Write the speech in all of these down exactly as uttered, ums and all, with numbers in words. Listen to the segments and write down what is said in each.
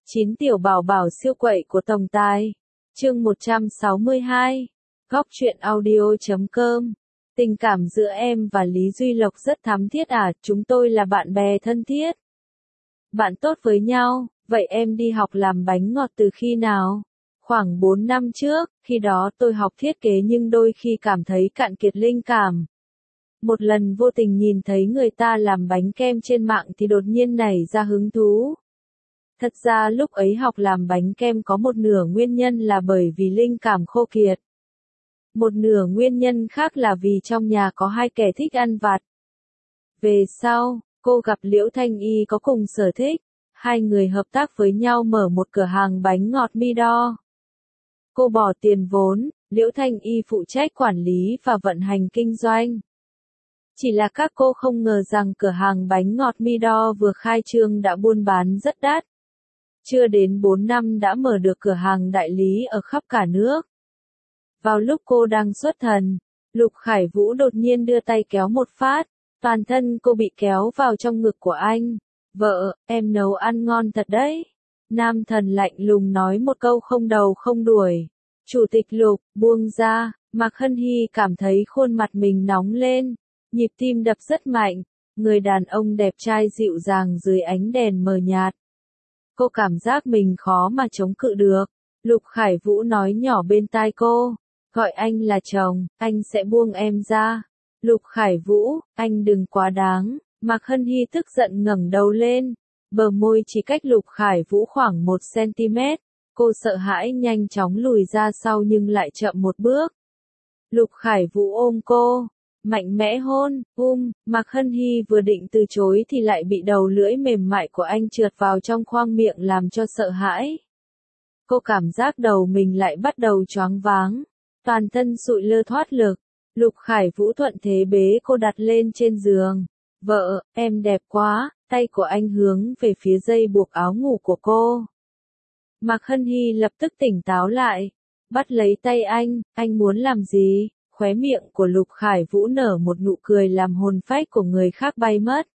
Chín tiểu bảo bảo siêu quậy của tổng tài. Chương một trăm sáu mươi hai. Góc truyện audio chấm com. Tình cảm giữa em và Lý Duy Lộc rất thắm thiết à, chúng tôi là bạn bè thân thiết. Bạn tốt với nhau, vậy em đi học làm bánh ngọt từ khi nào? Khoảng bốn năm trước, khi đó tôi học thiết kế nhưng đôi khi cảm thấy cạn kiệt linh cảm. Một lần vô tình nhìn thấy người ta làm bánh kem trên mạng thì đột nhiên nảy ra hứng thú. Thật ra lúc ấy học làm bánh kem có một nửa nguyên nhân là bởi vì linh cảm khô kiệt. Một nửa nguyên nhân khác là vì trong nhà có hai kẻ thích ăn vặt. Về sau, cô gặp Liễu Thanh Y có cùng sở thích, hai người hợp tác với nhau mở một cửa hàng bánh ngọt mì đo. Cô bỏ tiền vốn, Liễu Thanh Y phụ trách quản lý và vận hành kinh doanh. Chỉ là các cô không ngờ rằng cửa hàng bánh ngọt mì đo vừa khai trương đã buôn bán rất đắt. Chưa đến bốn năm đã mở được cửa hàng đại lý ở khắp cả nước. Vào lúc cô đang xuất thần, Lục Khải Vũ đột nhiên đưa tay kéo một phát, toàn thân cô bị kéo vào trong ngực của anh. Vợ, em nấu ăn ngon thật đấy. Nam thần lạnh lùng nói một câu không đầu không đuổi. Chủ tịch Lục, buông ra, Mạc Hân Hy cảm thấy khuôn mặt mình nóng lên, nhịp tim đập rất mạnh, người đàn ông đẹp trai dịu dàng dưới ánh đèn mờ nhạt. Cô cảm giác mình khó mà chống cự được. Lục Khải Vũ nói nhỏ bên tai cô, gọi anh là chồng, anh sẽ buông em ra. Lục Khải Vũ, anh đừng quá đáng. Mạc Hân Hy tức giận ngẩng đầu lên, bờ môi chỉ cách Lục Khải Vũ khoảng một xăng-ti-mét. Cô sợ hãi nhanh chóng lùi ra sau nhưng lại chậm một bước. Lục Khải Vũ ôm cô, mạnh mẽ hôn, um, Mạc Hân Hy vừa định từ chối thì lại bị đầu lưỡi mềm mại của anh trượt vào trong khoang miệng làm cho sợ hãi. Cô cảm giác đầu mình lại bắt đầu choáng váng, toàn thân sụi lơ thoát lực. Lục Khải Vũ thuận thế bế cô đặt lên trên giường. Vợ, em đẹp quá, tay của anh hướng về phía dây buộc áo ngủ của cô. Mạc Hân Hy lập tức tỉnh táo lại, bắt lấy tay anh, anh muốn làm gì? Khóe miệng của Lục Khải Vũ nở một nụ cười làm hồn phách của người khác bay mất.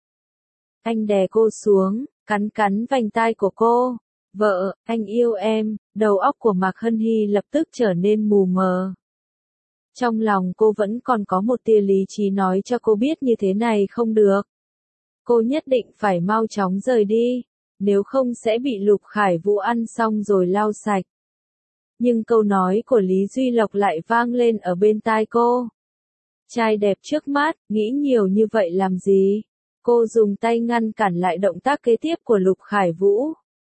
Anh đè cô xuống, cắn cắn vành tai của cô. Vợ, anh yêu em. Đầu óc của Mạc Hân Hy lập tức trở nên mù mờ. Trong lòng cô vẫn còn có một tia lý trí nói cho cô biết như thế này không được. Cô nhất định phải mau chóng rời đi, nếu không sẽ bị Lục Khải Vũ ăn xong rồi lau sạch. Nhưng câu nói của Lý Duy Lộc lại vang lên ở bên tai cô. Trai đẹp trước mắt, nghĩ nhiều như vậy làm gì? Cô dùng tay ngăn cản lại động tác kế tiếp của Lục Khải Vũ.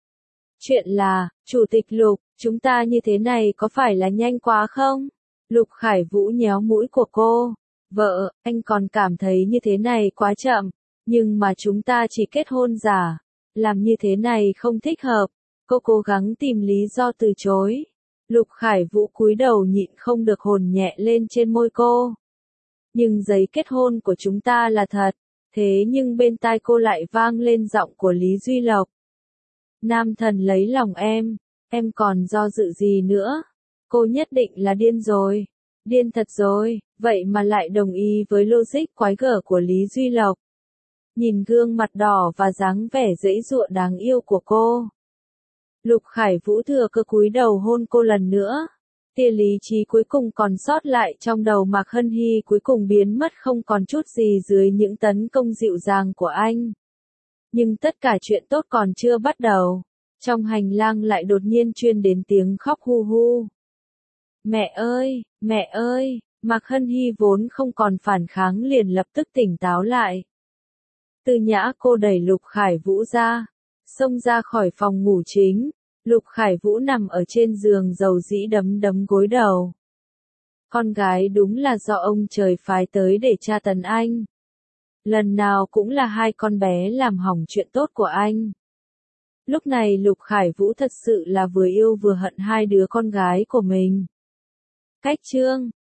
Chuyện là, Chủ tịch Lục, chúng ta như thế này có phải là nhanh quá không? Lục Khải Vũ nhéo mũi của cô. Vợ, anh còn cảm thấy như thế này quá chậm, nhưng mà chúng ta chỉ kết hôn giả. Làm như thế này không thích hợp. Cô cố gắng tìm lý do từ chối. Lục Khải Vũ cúi đầu nhịn không được hôn nhẹ lên trên môi cô. Nhưng giấy kết hôn của chúng ta là thật. Thế nhưng bên tai cô lại vang lên giọng của Lý Duy Lộc. Nam thần lấy lòng em, em còn do dự gì nữa? Cô nhất định là điên rồi. Điên thật rồi, vậy mà lại đồng ý với logic quái gở của Lý Duy Lộc. Nhìn gương mặt đỏ và dáng vẻ giãy giụa đáng yêu của cô. Lục Khải Vũ thừa cơ cúi đầu hôn cô lần nữa. Tia lý trí cuối cùng còn sót lại trong đầu Mạc Hân Hy cuối cùng biến mất không còn chút gì dưới những tấn công dịu dàng của anh. Nhưng tất cả chuyện tốt còn chưa bắt đầu. Trong hành lang lại đột nhiên truyền đến tiếng khóc hu hu. Mẹ ơi, mẹ ơi, Mạc Hân Hy vốn không còn phản kháng liền lập tức tỉnh táo lại. Từ Nhã cô đẩy Lục Khải Vũ ra, xông ra khỏi phòng ngủ chính. Lục Khải Vũ nằm ở trên giường dầu dĩ đấm đấm gối đầu. Con gái đúng là do ông trời phái tới để tra tấn anh. Lần nào cũng là hai con bé làm hỏng chuyện tốt của anh. Lúc này Lục Khải Vũ thật sự là vừa yêu vừa hận hai đứa con gái của mình. Cách chương